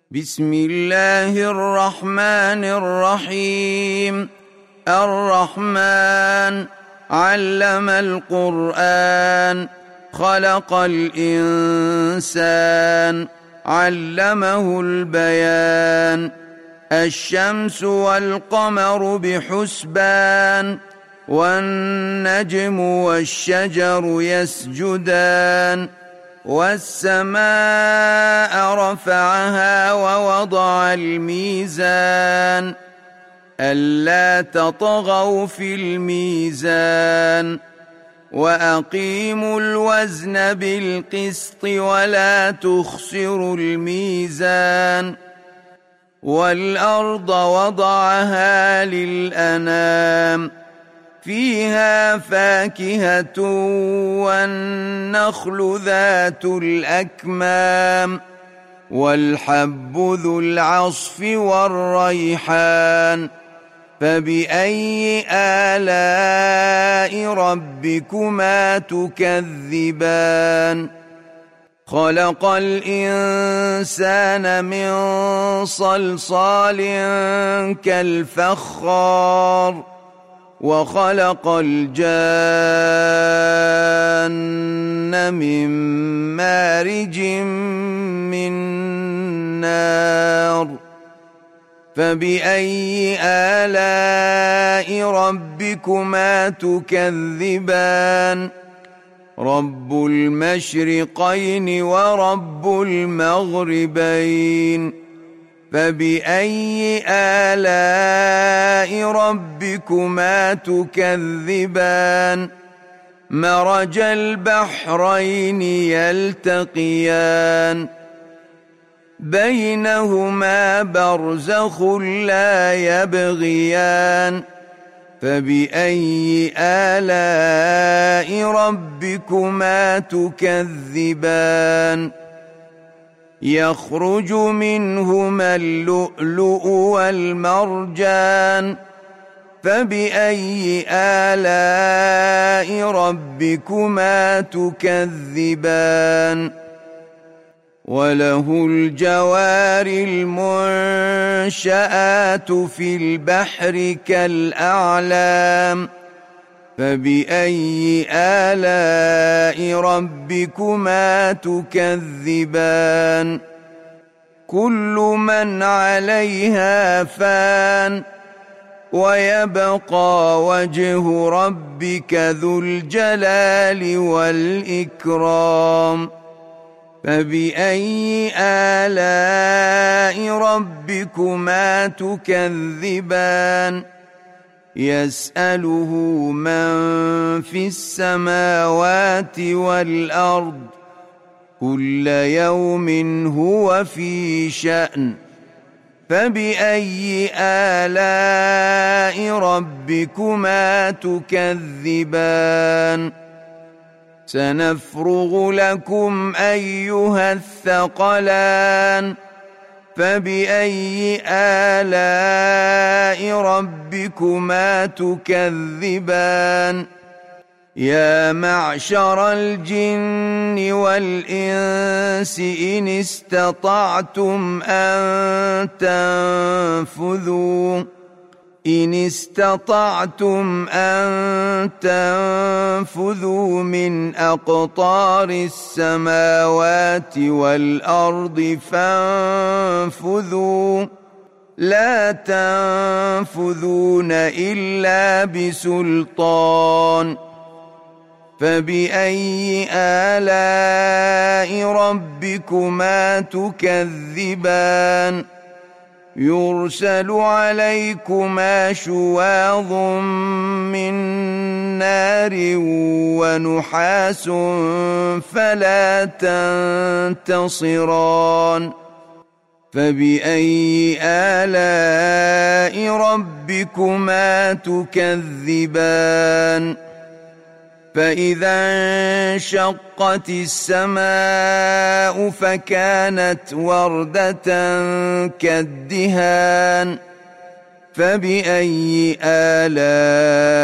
بسم الله الرحمن الرحيم. الرحمن علم القرآن خلق الإنسان علمه البيان. الشمس والقمر بحسبان والنجم والشجر يسجدان. والسماء رفعها ووضع الميزان ألا تطغوا في الميزان وأقيموا الوزن بالقسط ولا تخسروا الميزان. والأرض وضعها للأنام فيها فاكهة والنخل ذات الأكمام والحب ذو العصف والريحان. فبأي آلاء ربكما تكذبان؟ خلق الإنسان من صلصال كالفخار وخلق الجان من مارج من نار. فبأي آلاء ربكما تكذبان؟ رب المشرقين ورب المغربين. فبأي آلاء ربكما تكذبان؟ مرج البحرين يلتقيان بينهما برزخ لا يبغيان. فبأي آلاء ربكما تكذبان؟ يخرج منهما اللؤلؤ والمرجان. فبأي آلاء ربكما تكذبان؟ وله الجوار المنشآت في البحر كالأعلام. فبأي آلاء ربكما تكذبان؟ كل من عليها فان ويبقى وجه ربك ذو الجلال والإكرام. فبأي آلاء ربكما تكذبان؟ يسأله من في السماوات والأرض كل يوم هو في شأن. فبأي آلاء ربكما تكذبان؟ سنفرغ لكم أيها الثقلان. فبأي آلاء ربكما تكذبان؟ يا معشر الجن والإنس إن استطعتم أن تنفذوا من أقطار السماوات والأرض فانفذوا لا تنفذون إلا بسلطان. فبأي آلاء ربكما تكذبان؟ يرسل عليكما شواظ من نار ونحاس فلا تنتصران. فبأي آلاء ربكما تكذبان؟ فإذا انشقت السماء فكانت وردة كالدهان. فبأي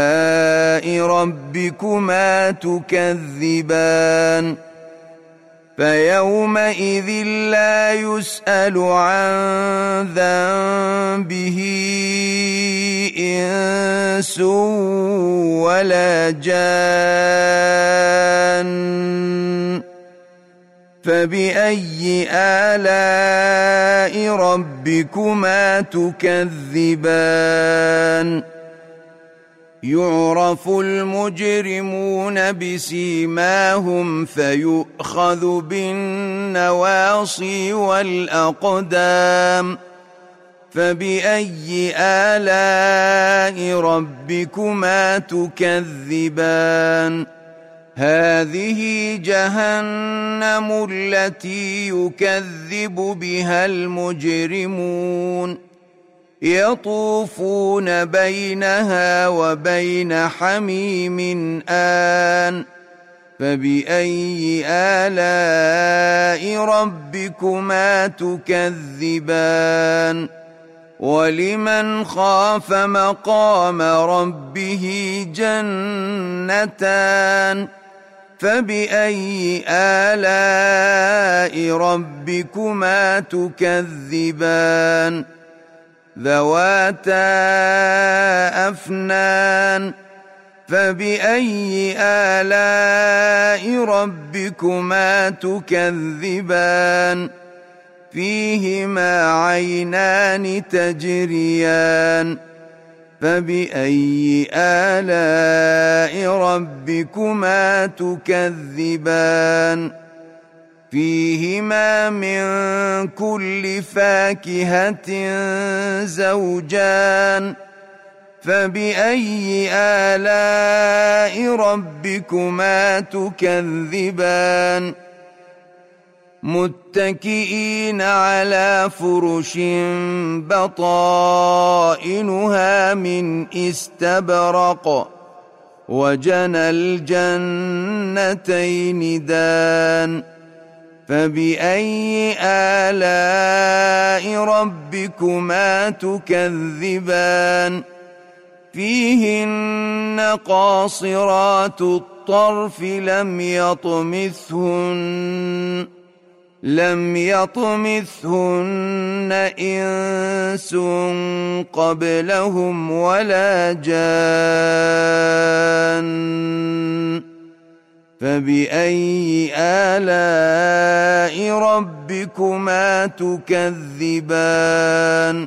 آلاء ربكما تكذبان؟ فيومئذ لا يسأل عن ذنبه إنس ولا جان فبأي آلاء ربكما تكذبان يعرف المجرمون بسيماهم فيؤخذ بالنواصي والأقدام فبأي آلاء ربكما تكذبان هذه جهنم التي يكذب بها المجرمون يطوفون بينها وبين حميم آن فبأي آلاء ربكما تكذبان ولمن خاف مقام ربه جنتان فبأي آلاء ربكما تكذبان ذواتا أفنان فبأي آلاء ربكما تكذبان فيهما عينان تجريان فبأي آلاء ربكما تكذبان فيهما من كل فاكهة زوجان فبأي آلاء ربكما تكذبان متكئين على فرش بطائنها من استبرق وجنى الجنتين دان فبأي آلاء ربكما تكذبان فيهن قاصرات الطرف لم يطمثهن إنس قبلهم ولا جان فبأي آلاء ربكما تكذبان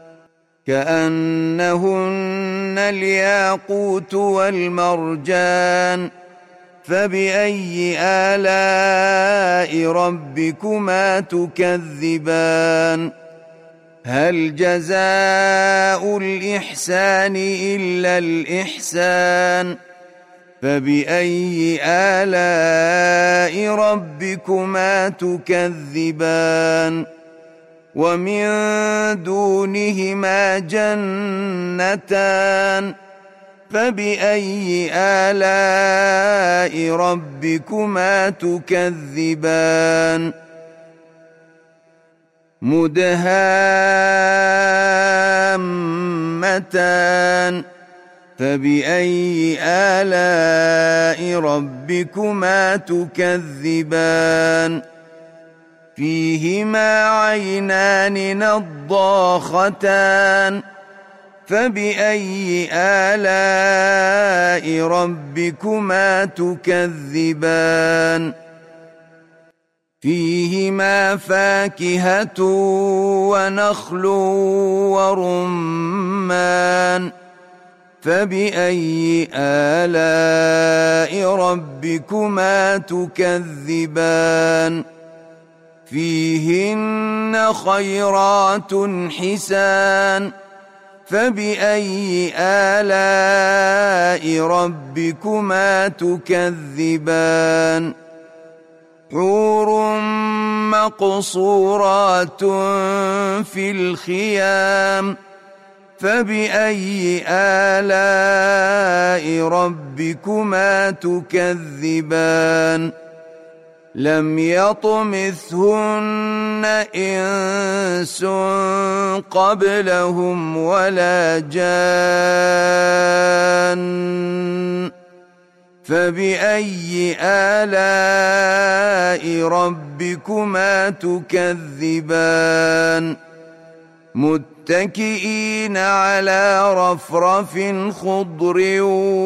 كأنهن الياقوت والمرجان فبأي آلاء ربكما تكذبان هل جزاء الإحسان إلا الإحسان فبأي آلاء ربكما تكذبان ومن دونهما جنتان فبأي آلاء ربكما تكذبان مدهامتان فبأي آلاء ربكما تكذبان فيهما عينان نضاختان فبأي آلاء ربكما تكذبان فيهما فاكهة ونخل ورمان فبأي آلاء ربكما تكذبان فيهن خيرات حسان فبأي آلاء ربكما تكذبان حور مقصورات في الخيام فبأي آلاء ربكما تكذبان لم يطمثهن إنس قبلهم ولا جان فبأي آلاء ربكما تكذبان متكئين على رفرف خضر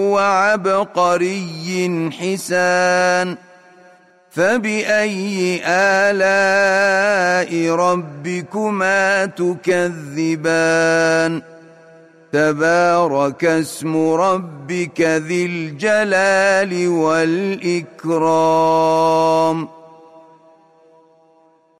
وعبقري حسان فبأي آلاء ربكما تكذبان تبارك اسم ربك ذي الجلال والإكرام